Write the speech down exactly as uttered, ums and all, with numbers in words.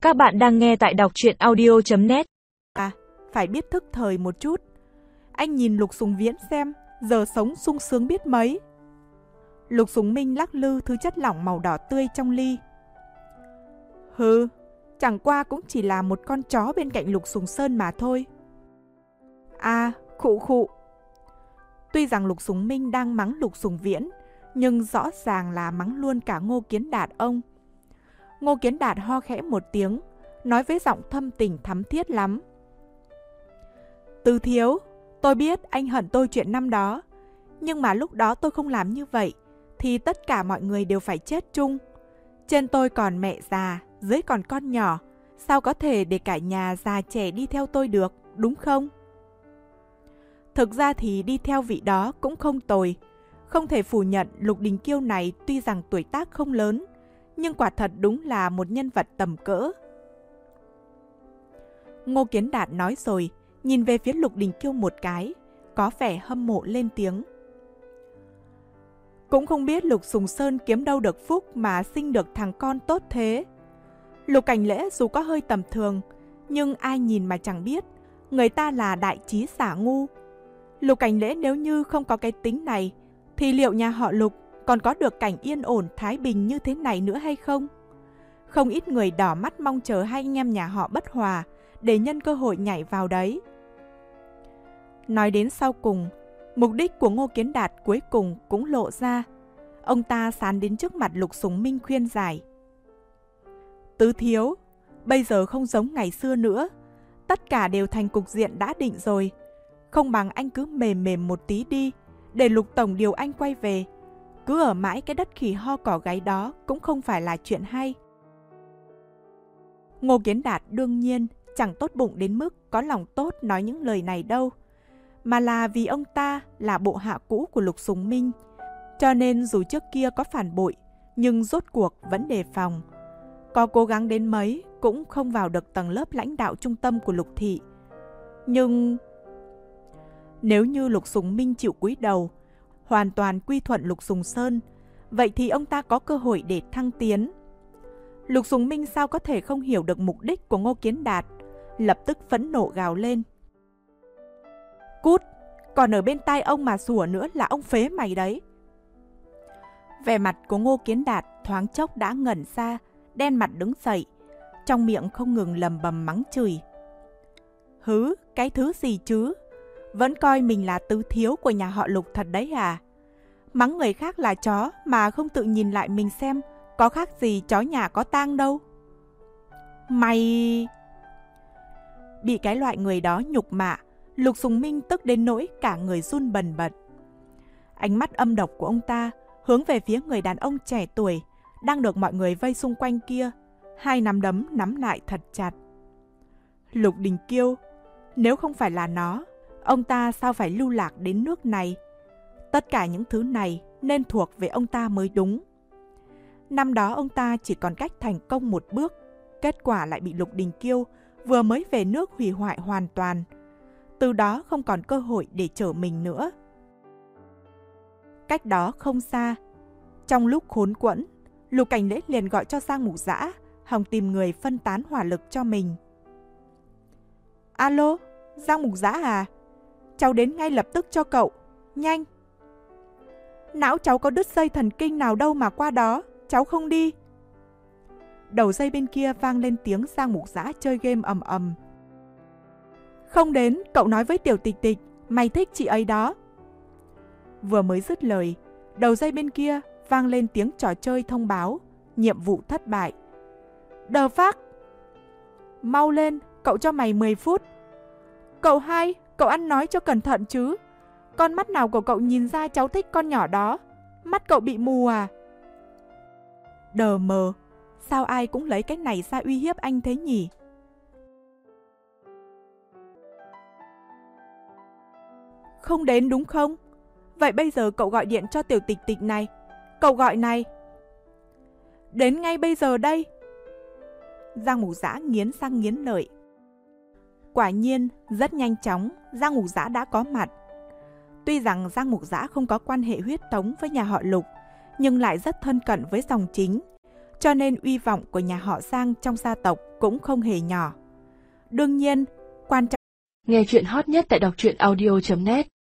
Các bạn đang nghe tại đọc truyện audio chấm net. À, phải biết thức thời một chút. Anh nhìn Lục Sùng Viễn xem, giờ sống sung sướng biết mấy. Lục Sùng Minh lắc lư thứ chất lỏng màu đỏ tươi trong ly. Hừ, chẳng qua cũng chỉ là một con chó bên cạnh Lục Sùng Sơn mà thôi. À, khụ khụ. Tuy rằng Lục Sùng Minh đang mắng Lục Sùng Viễn, nhưng rõ ràng là mắng luôn cả Ngô Kiến Đạt ông. Ngô Kiến Đạt ho khẽ một tiếng, nói với giọng thâm tình thắm thiết lắm. Từ thiếu, tôi biết anh hận tôi chuyện năm đó, nhưng mà lúc đó tôi không làm như vậy, thì tất cả mọi người đều phải chết chung. Trên tôi còn mẹ già, dưới còn con nhỏ, sao có thể để cả nhà già trẻ đi theo tôi được, đúng không? Thực ra thì đi theo vị đó cũng không tồi. Không thể phủ nhận Lục Đình Kiêu này tuy rằng tuổi tác không lớn, nhưng quả thật đúng là một nhân vật tầm cỡ. Ngô Kiến Đạt nói rồi, nhìn về phía Lục Đình Kiêu một cái, có vẻ hâm mộ lên tiếng. Cũng không biết Lục Sùng Sơn kiếm đâu được phúc mà sinh được thằng con tốt thế. Lục Cảnh Lễ dù có hơi tầm thường, nhưng ai nhìn mà chẳng biết, người ta là đại trí xả ngu. Lục Cảnh Lễ nếu như không có cái tính này, thì liệu nhà họ Lục còn có được cảnh yên ổn thái bình như thế này nữa hay không? Không ít người đỏ mắt mong chờ hai anh em nhà họ bất hòa để nhân cơ hội nhảy vào đấy. Nói đến sau cùng, mục đích của Ngô Kiến Đạt cuối cùng cũng lộ ra. Ông ta sán đến trước mặt Lục Sùng Minh khuyên giải. Tứ thiếu, bây giờ không giống ngày xưa nữa. Tất cả đều thành cục diện đã định rồi. Không bằng anh cứ mềm mềm một tí đi, để Lục Tổng điều anh quay về. Cứ ở mãi cái đất khỉ ho cỏ gáy đó cũng không phải là chuyện hay. Ngô Kiến Đạt đương nhiên chẳng tốt bụng đến mức có lòng tốt nói những lời này đâu, mà là vì ông ta là bộ hạ cũ của Lục Sùng Minh, cho nên dù trước kia có phản bội, nhưng rốt cuộc vẫn đề phòng. Có cố gắng đến mấy cũng không vào được tầng lớp lãnh đạo trung tâm của Lục thị. Nhưng nếu như Lục Sùng Minh chịu cúi đầu, hoàn toàn quy thuận Lục Sùng Sơn, vậy thì ông ta có cơ hội để thăng tiến. Lục Sùng Minh sao có thể không hiểu được mục đích của Ngô Kiến Đạt, lập tức phẫn nộ gào lên. Cút, còn ở bên tai ông mà sủa nữa là ông phế mày đấy. Vẻ mặt của Ngô Kiến Đạt thoáng chốc đã ngẩn ra, đen mặt đứng dậy, trong miệng không ngừng lầm bầm mắng chửi. Hứ, cái thứ gì chứ? Vẫn coi mình là tứ thiếu của nhà họ Lục thật đấy à? Mắng người khác là chó mà không tự nhìn lại mình xem có khác gì chó nhà có tang đâu. Mày... Bị cái loại người đó nhục mạ, Lục Sùng Minh tức đến nỗi cả người run bần bật. Ánh mắt âm độc của ông ta hướng về phía người đàn ông trẻ tuổi đang được mọi người vây xung quanh kia, hai nắm đấm nắm lại thật chặt. Lục Đình Kiêu, nếu không phải là nó, ông ta sao phải lưu lạc đến nước này? Tất cả những thứ này nên thuộc về ông ta mới đúng. Năm đó ông ta chỉ còn cách thành công một bước, kết quả lại bị Lục Đình Kiêu vừa mới về nước hủy hoại hoàn toàn. Từ đó không còn cơ hội để trở mình nữa. Cách đó không xa, trong lúc khốn quẫn, Lục Cảnh Lễ liền gọi cho Giang Mục Dã, hòng tìm người phân tán hỏa lực cho mình. Alo, Giang Mục Dã à? Cháu đến ngay lập tức cho cậu, nhanh. Não cháu có đứt dây thần kinh nào đâu mà qua đó, cháu không đi. Đầu dây bên kia vang lên tiếng Giang Mục Dã chơi game ầm ầm. Không đến, cậu nói với Tiểu Tịch Tịch, mày thích chị ấy đó. Vừa mới dứt lời, đầu dây bên kia vang lên tiếng trò chơi thông báo, nhiệm vụ thất bại. Đờ phác. Mau lên, cậu cho mày mười phút. Cậu hai, cậu ăn nói cho cẩn thận chứ. Con mắt nào của cậu nhìn ra cháu thích con nhỏ đó? Mắt cậu bị mù à? Đờ mờ, sao ai cũng lấy cái này ra uy hiếp anh thế nhỉ? Không đến đúng không? Vậy bây giờ cậu gọi điện cho Tiểu Tịch Tịch này. Cậu gọi này. Đến ngay bây giờ đây. Giang Mục Dã nghiến răng nghiến lợi. Quả nhiên, rất nhanh chóng, Giang Mục Dã đã có mặt. Tuy rằng Giang Mục Dã không có quan hệ huyết thống với nhà họ Lục, nhưng lại rất thân cận với dòng chính. cho nên uy vọng của nhà họ Giang trong gia tộc cũng không hề nhỏ. Đương nhiên, quan trọng. Nghe chuyện hot nhất tại đọc truyện audio chấm net